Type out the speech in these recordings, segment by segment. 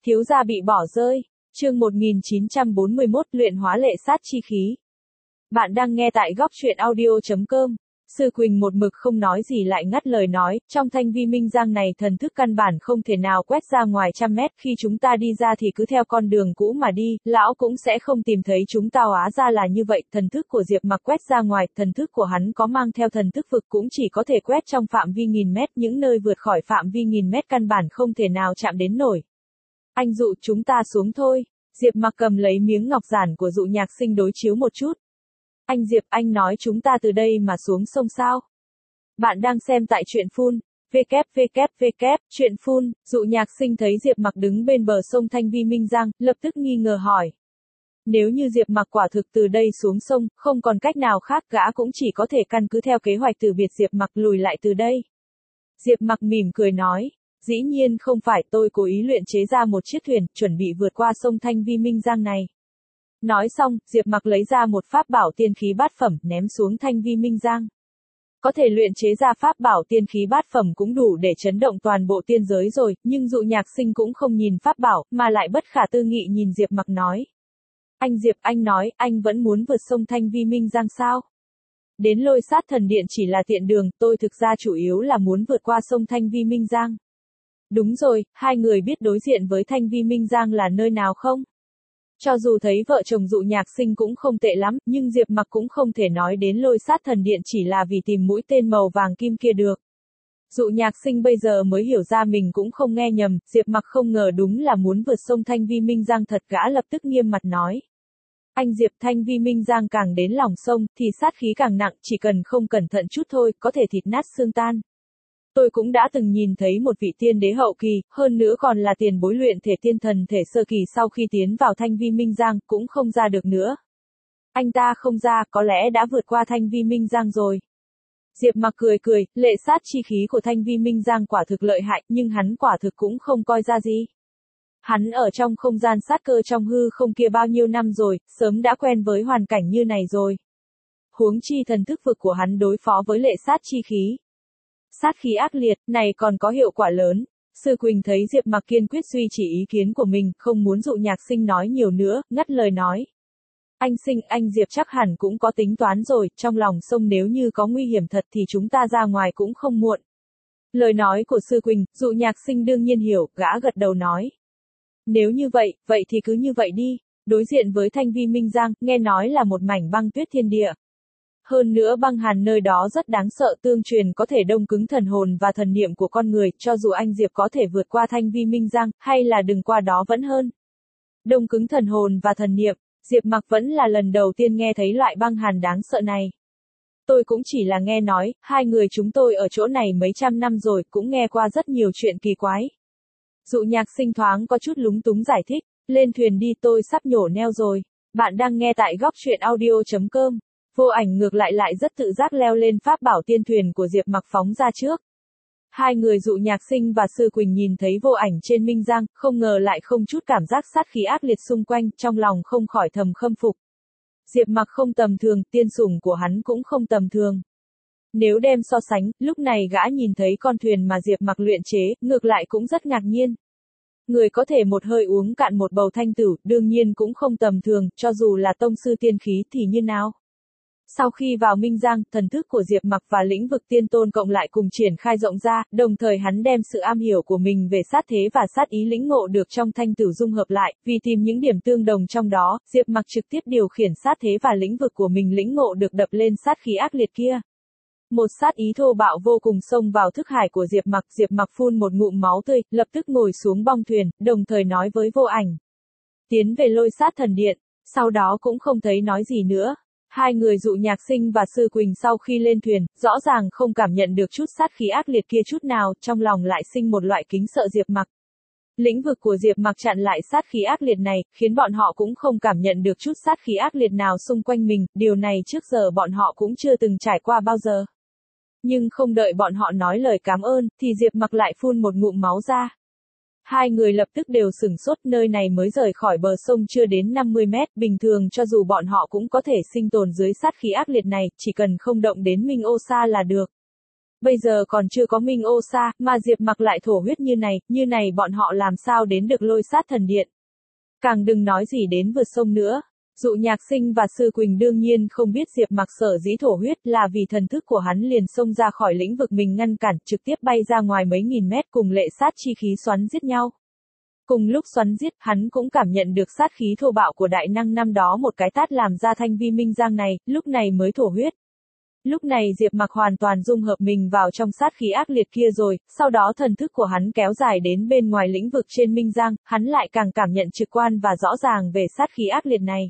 Thiếu gia bị bỏ rơi. Chương 1941 luyện hóa lệ sát chi khí. Bạn đang nghe tại góc truyện audio.com. Sư Quỳnh một mực không nói gì lại ngắt lời nói, trong thanh vi minh giang này thần thức căn bản không thể nào quét ra ngoài 100 mét, khi chúng ta đi ra thì cứ theo con đường cũ mà đi, lão cũng sẽ không tìm thấy chúng ta. Hóa ra là như vậy. Thần thức của Diệp Mặc quét ra ngoài, thần thức của hắn có mang theo thần thức vực cũng chỉ có thể quét trong phạm vi 1000 mét, những nơi vượt khỏi phạm vi 1000 mét căn bản không thể nào chạm đến nổi. Anh dụ chúng ta xuống thôi. Diệp Mặc cầm lấy miếng ngọc giản của Dụ Nhạc Sinh đối chiếu một chút. Anh Diệp, anh nói chúng ta từ đây mà xuống sông sao? Bạn đang xem tại truyện phun, www, truyện phun. Dụ Nhạc Sinh thấy Diệp Mặc đứng bên bờ sông Thanh Vi Minh Giang, lập tức nghi ngờ hỏi. Nếu như Diệp Mặc quả thực từ đây xuống sông, không còn cách nào khác, gã cũng chỉ có thể căn cứ theo kế hoạch từ biệt Diệp Mặc lùi lại từ đây. Diệp Mặc mỉm cười nói. Dĩ nhiên không phải, tôi cố ý luyện chế ra một chiếc thuyền, chuẩn bị vượt qua sông Thanh Vi Minh Giang này. Nói xong, Diệp Mặc lấy ra một pháp bảo tiên khí bát phẩm, ném xuống Thanh Vi Minh Giang. Có thể luyện chế ra pháp bảo tiên khí bát phẩm cũng đủ để chấn động toàn bộ tiên giới rồi, nhưng Dụ Nhạc Sinh cũng không nhìn pháp bảo, mà lại bất khả tư nghị nhìn Diệp Mặc nói. Anh Diệp, anh nói, anh vẫn muốn vượt sông Thanh Vi Minh Giang sao? Đến Lôi Sát Thần Điện chỉ là tiện đường, tôi thực ra chủ yếu là muốn vượt qua sông Thanh Vi Minh Giang. Đúng rồi, hai người biết đối diện với Thanh Vi Minh Giang là nơi nào không? Cho dù thấy vợ chồng Dụ Nhạc Sinh cũng không tệ lắm, nhưng Diệp Mặc cũng không thể nói đến Lôi Sát Thần Điện chỉ là vì tìm mũi tên màu vàng kim kia được. Dụ Nhạc Sinh bây giờ mới hiểu ra mình cũng không nghe nhầm, Diệp Mặc không ngờ đúng là muốn vượt sông Thanh Vi Minh Giang thật. Gã lập tức nghiêm mặt nói. Anh Diệp, Thanh Vi Minh Giang càng đến lòng sông, thì sát khí càng nặng, chỉ cần không cẩn thận chút thôi, có thể thịt nát xương tan. Tôi cũng đã từng nhìn thấy một vị tiên đế hậu kỳ, hơn nữa còn là tiền bối luyện thể tiên thần thể sơ kỳ, sau khi tiến vào Thanh Vi Minh Giang, cũng không ra được nữa. Anh ta không ra, có lẽ đã vượt qua Thanh Vi Minh Giang rồi. Diệp Mặc cười cười, lệ sát chi khí của Thanh Vi Minh Giang quả thực lợi hại, nhưng hắn quả thực cũng không coi ra gì. Hắn ở trong không gian sát cơ trong hư không kia bao nhiêu năm rồi, sớm đã quen với hoàn cảnh như này rồi. Huống chi thần thức vực của hắn đối phó với lệ sát chi khí. Sát khí ác liệt, này còn có hiệu quả lớn. Sư Quỳnh thấy Diệp Mặc kiên quyết duy trì ý kiến của mình, không muốn Dụ Nhạc Sinh nói nhiều nữa, ngắt lời nói. Anh Sinh, anh Diệp chắc hẳn cũng có tính toán rồi, trong lòng sông nếu như có nguy hiểm thật thì chúng ta ra ngoài cũng không muộn. Lời nói của Sư Quỳnh, Dụ Nhạc Sinh đương nhiên hiểu, gã gật đầu nói. Nếu như vậy, vậy thì cứ như vậy đi. Đối diện với Thanh Vi Minh Giang, nghe nói là một mảnh băng tuyết thiên địa. Hơn nữa băng hàn nơi đó rất đáng sợ, tương truyền có thể đông cứng thần hồn và thần niệm của con người, cho dù anh Diệp có thể vượt qua Thanh Vi Minh Giang, hay là đừng qua đó vẫn hơn. Đông cứng thần hồn và thần niệm, Diệp Mặc vẫn là lần đầu tiên nghe thấy loại băng hàn đáng sợ này. Tôi cũng chỉ là nghe nói, hai người chúng tôi ở chỗ này mấy trăm năm rồi, cũng nghe qua rất nhiều chuyện kỳ quái. Dụ Nhạc Sinh thoáng có chút lúng túng giải thích, lên thuyền đi, tôi sắp nhổ neo rồi. Bạn đang nghe tại góc truyện audio.com. Vô Ảnh ngược lại rất tự giác leo lên pháp bảo tiên thuyền của Diệp Mặc phóng ra trước. Hai người Dụ Nhạc Sinh và Sư Quỳnh nhìn thấy Vô Ảnh trên Minh Giang, không ngờ lại không chút cảm giác sát khí ác liệt xung quanh, trong lòng không khỏi thầm khâm phục. Diệp Mặc không tầm thường, tiên sủng của hắn cũng không tầm thường. Nếu đem so sánh, lúc này gã nhìn thấy con thuyền mà Diệp Mặc luyện chế, ngược lại cũng rất ngạc nhiên. Người có thể một hơi uống cạn một bầu thanh tử, đương nhiên cũng không tầm thường, cho dù là tông sư tiên khí thì như nào. Sau khi vào Minh Giang, thần thức của Diệp Mặc và lĩnh vực tiên tôn cộng lại cùng triển khai rộng ra, đồng thời hắn đem sự am hiểu của mình về sát thế và sát ý lĩnh ngộ được trong thanh tử dung hợp lại, vì tìm những điểm tương đồng trong đó, Diệp Mặc trực tiếp điều khiển sát thế và lĩnh vực của mình lĩnh ngộ được đập lên sát khí ác liệt kia. Một sát ý thô bạo vô cùng xông vào thức hải của Diệp Mặc phun một ngụm máu tươi, lập tức ngồi xuống bong thuyền, đồng thời nói với Vô Ảnh. Tiến về Lôi Sát Thần Điện, sau đó cũng không thấy nói gì nữa. Hai người Dụ Nhạc Sinh và Sư Quỳnh sau khi lên thuyền, rõ ràng không cảm nhận được chút sát khí ác liệt kia chút nào, trong lòng lại sinh một loại kính sợ Diệp Mặc. Lĩnh vực của Diệp Mặc chặn lại sát khí ác liệt này, khiến bọn họ cũng không cảm nhận được chút sát khí ác liệt nào xung quanh mình, điều này trước giờ bọn họ cũng chưa từng trải qua bao giờ. Nhưng không đợi bọn họ nói lời cảm ơn, thì Diệp Mặc lại phun một ngụm máu ra. Hai người lập tức đều sửng sốt, nơi này mới rời khỏi bờ sông chưa đến 50 mét, bình thường cho dù bọn họ cũng có thể sinh tồn dưới sát khí ác liệt này, chỉ cần không động đến Minh Ô Sa là được. bây giờ còn chưa có Minh Ô Sa, mà Diệp Mặc lại thổ huyết như này bọn họ làm sao đến được Lôi Sát Thần Điện. Càng đừng nói gì đến vượt sông nữa. Dụ Nhạc Sinh và Sư Quỳnh đương nhiên không biết Diệp Mặc sở dĩ thổ huyết là vì thần thức của hắn liền xông ra khỏi lĩnh vực mình ngăn cản, trực tiếp bay ra ngoài mấy nghìn mét cùng lệ sát chi khí xoắn giết nhau. Cùng lúc xoắn giết, hắn cũng cảm nhận được sát khí thô bạo của đại năng năm đó một cái tát làm ra thanh vi minh giang này, lúc này mới thổ huyết. Lúc này Diệp Mặc hoàn toàn dung hợp mình vào trong sát khí ác liệt kia rồi, sau đó thần thức của hắn kéo dài đến bên ngoài lĩnh vực trên minh giang, hắn lại càng cảm nhận trực quan và rõ ràng về sát khí ác liệt này.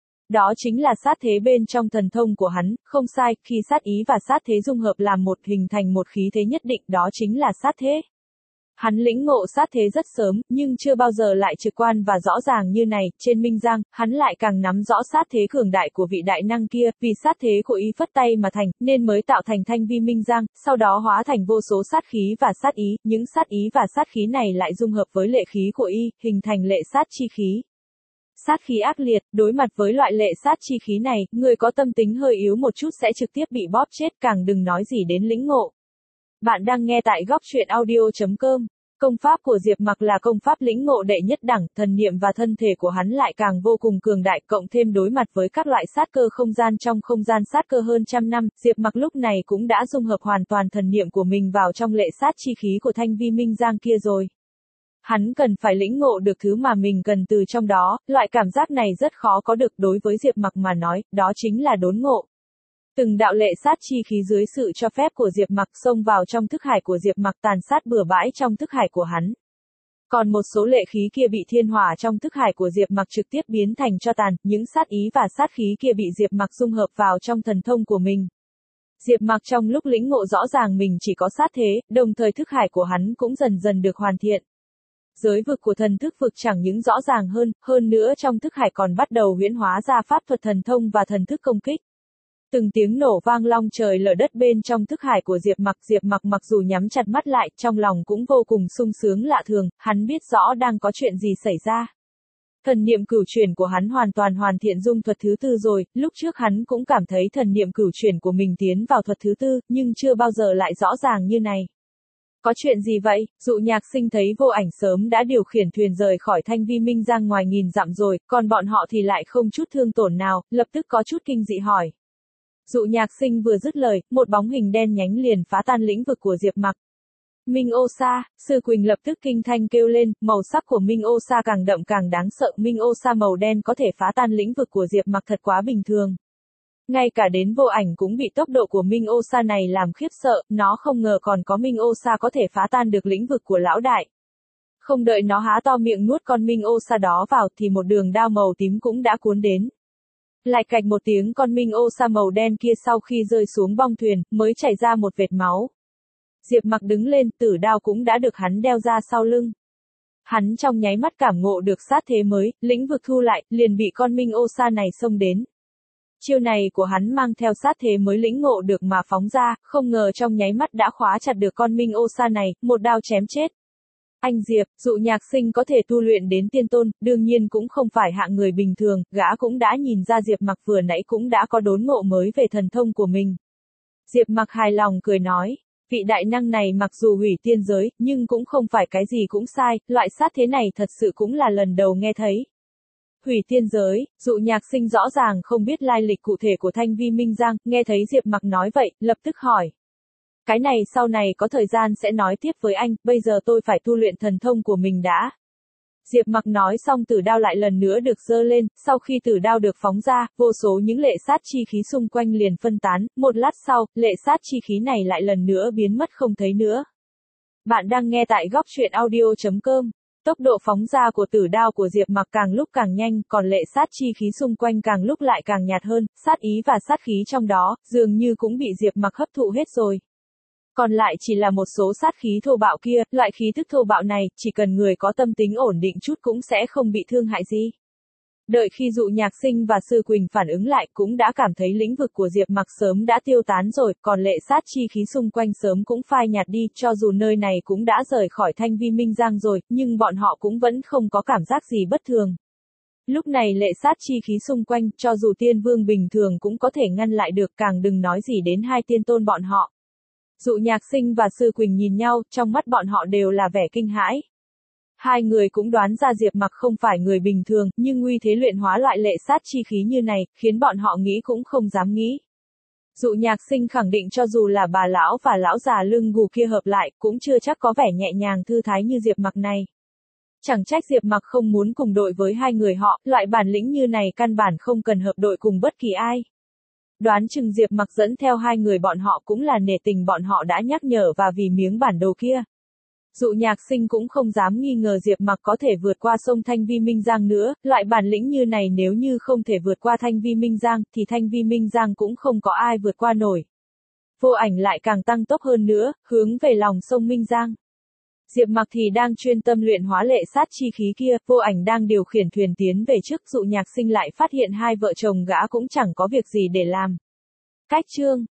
Đó chính là sát thế bên trong thần thông của hắn, không sai, khi sát ý và sát thế dung hợp làm một hình thành một khí thế nhất định, đó chính là sát thế. Hắn lĩnh ngộ sát thế rất sớm, nhưng chưa bao giờ lại trực quan và rõ ràng như này, trên Minh Giang, hắn lại càng nắm rõ sát thế cường đại của vị đại năng kia, vì sát thế của ý phất tay mà thành, nên mới tạo thành thanh vi Minh Giang, sau đó hóa thành vô số sát khí và sát ý, những sát ý và sát khí này lại dung hợp với lệ khí của y, hình thành lệ sát chi khí. Sát khí ác liệt, đối mặt với loại lệ sát chi khí này, người có tâm tính hơi yếu một chút sẽ trực tiếp bị bóp chết, càng đừng nói gì đến lĩnh ngộ. Bạn đang nghe tại góc truyện audio.com. Công pháp của Diệp Mặc là công pháp lĩnh ngộ đệ nhất đẳng, thần niệm và thân thể của hắn lại càng vô cùng cường đại, cộng thêm đối mặt với các loại sát cơ không gian trong không gian sát cơ hơn trăm năm, Diệp Mặc lúc này cũng đã dung hợp hoàn toàn thần niệm của mình vào trong lệ sát chi khí của thanh vi minh giang kia rồi. Hắn cần phải lĩnh ngộ được thứ mà mình cần từ trong đó, loại cảm giác này rất khó có được đối với Diệp Mặc mà nói, đó chính là đốn ngộ. Từng đạo lệ sát chi khí dưới sự cho phép của Diệp Mặc xông vào trong thức hải của Diệp Mặc tàn sát bừa bãi trong thức hải của hắn. Còn một số lệ khí kia bị thiên hỏa trong thức hải của Diệp Mặc trực tiếp biến thành tro tàn, những sát ý và sát khí kia bị Diệp Mặc dung hợp vào trong thần thông của mình. Diệp Mặc trong lúc lĩnh ngộ rõ ràng mình chỉ có sát thế, đồng thời thức hải của hắn cũng dần dần được hoàn thiện. Giới vực của thần thức vực chẳng những rõ ràng hơn nữa trong thức hải còn bắt đầu huyễn hóa ra pháp thuật thần thông và thần thức công kích. Từng tiếng nổ vang long trời lở đất bên trong thức hải của Diệp Mặc mặc dù nhắm chặt mắt lại, trong lòng cũng vô cùng sung sướng lạ thường, hắn biết rõ đang có chuyện gì xảy ra. Thần niệm cửu chuyển của hắn hoàn toàn hoàn thiện dung thuật thứ tư rồi, lúc trước hắn cũng cảm thấy thần niệm cửu chuyển của mình tiến vào thuật thứ tư, nhưng chưa bao giờ lại rõ ràng như này. Có chuyện gì vậy? Dụ Nhạc Sinh thấy Vô Ảnh sớm đã điều khiển thuyền rời khỏi thanh vi minh giang ngoài nghìn dặm rồi, còn bọn họ thì lại không chút thương tổn nào, lập tức có chút kinh dị hỏi. Dụ Nhạc Sinh vừa dứt lời, một bóng hình đen nhánh liền phá tan lĩnh vực của Diệp Mặc. Minh Ô Sa, Sư Quỳnh lập tức kinh thanh kêu lên, màu sắc của Minh Ô Sa càng đậm càng đáng sợ, Minh Ô Sa màu đen có thể phá tan lĩnh vực của Diệp Mặc thật quá bình thường. Ngay cả đến Vô Ảnh cũng bị tốc độ của Minh Ô Sa này làm khiếp sợ, nó không ngờ còn có Minh Ô Sa có thể phá tan được lĩnh vực của lão đại. Không đợi nó há to miệng nuốt con Minh Ô Sa đó vào thì một đường đao màu tím cũng đã cuốn đến. Lại cạch một tiếng, con Minh Ô Sa màu đen kia sau khi rơi xuống bong thuyền, mới chảy ra một vệt máu. Diệp Mặc đứng lên, tử đao cũng đã được hắn đeo ra sau lưng. Hắn trong nháy mắt cảm ngộ được sát thế mới, lĩnh vực thu lại, liền bị con Minh Ô Sa này xông đến. Chiêu này của hắn mang theo sát thế mới lĩnh ngộ được mà phóng ra, không ngờ trong nháy mắt đã khóa chặt được con Minh Ô Sa này, một đao chém chết. Anh Diệp, Dụ Nhạc Sinh có thể tu luyện đến tiên tôn, đương nhiên cũng không phải hạng người bình thường, gã cũng đã nhìn ra Diệp Mặc vừa nãy cũng đã có đốn ngộ mới về thần thông của mình. Diệp Mặc hài lòng cười nói, vị đại năng này mặc dù hủy tiên giới, nhưng cũng không phải cái gì cũng sai, loại sát thế này thật sự cũng là lần đầu nghe thấy. Hủy tiên giới, Dụ Nhạc Sinh rõ ràng không biết lai lịch cụ thể của thanh vi minh giang, nghe thấy Diệp Mặc nói vậy, lập tức hỏi. Cái này sau này có thời gian sẽ nói tiếp với anh, bây giờ tôi phải tu luyện thần thông của mình đã. Diệp Mặc nói xong tử đao lại lần nữa được giơ lên, sau khi tử đao được phóng ra, vô số những lệ sát chi khí xung quanh liền phân tán, một lát sau, lệ sát chi khí này lại lần nữa biến mất không thấy nữa. Bạn đang nghe tại góc truyện audio.com. Tốc độ phóng ra của tử đao của Diệp Mặc càng lúc càng nhanh, còn lệ sát chi khí xung quanh càng lúc lại càng nhạt hơn, sát ý và sát khí trong đó, dường như cũng bị Diệp Mặc hấp thụ hết rồi. Còn lại chỉ là một số sát khí thô bạo kia, loại khí thức thô bạo này, chỉ cần người có tâm tính ổn định chút cũng sẽ không bị thương hại gì. Đợi khi Dụ Nhạc Sinh và Sư Quỳnh phản ứng lại cũng đã cảm thấy lĩnh vực của Diệp Mặc sớm đã tiêu tán rồi, còn lệ sát chi khí xung quanh sớm cũng phai nhạt đi, cho dù nơi này cũng đã rời khỏi thanh vi minh giang rồi, nhưng bọn họ cũng vẫn không có cảm giác gì bất thường. Lúc này lệ sát chi khí xung quanh, cho dù tiên vương bình thường cũng có thể ngăn lại được, càng đừng nói gì đến hai tiên tôn bọn họ. Dụ Nhạc Sinh và Sư Quỳnh nhìn nhau, trong mắt bọn họ đều là vẻ kinh hãi. Hai người cũng đoán ra Diệp Mặc không phải người bình thường, nhưng uy thế luyện hóa loại lệ sát chi khí như này, khiến bọn họ nghĩ cũng không dám nghĩ. Dụ Nhạc Sinh khẳng định cho dù là bà lão và lão già lưng gù kia hợp lại, cũng chưa chắc có vẻ nhẹ nhàng thư thái như Diệp Mặc này. Chẳng trách Diệp Mặc không muốn cùng đội với hai người họ, loại bản lĩnh như này căn bản không cần hợp đội cùng bất kỳ ai. Đoán chừng Diệp Mặc dẫn theo hai người bọn họ cũng là nể tình bọn họ đã nhắc nhở và vì miếng bản đồ kia. Dụ Nhạc Sinh cũng không dám nghi ngờ Diệp Mặc có thể vượt qua sông Thanh Vi Minh Giang nữa, loại bản lĩnh như này nếu như không thể vượt qua Thanh Vi Minh Giang, thì Thanh Vi Minh Giang cũng không có ai vượt qua nổi. Vô Ảnh lại càng tăng tốc hơn nữa, hướng về lòng sông Minh Giang. Diệp Mặc thì đang chuyên tâm luyện hóa lệ sát chi khí kia, Vô Ảnh đang điều khiển thuyền tiến về trước, Dụ Nhạc Sinh lại phát hiện hai vợ chồng gã cũng chẳng có việc gì để làm. Cách chương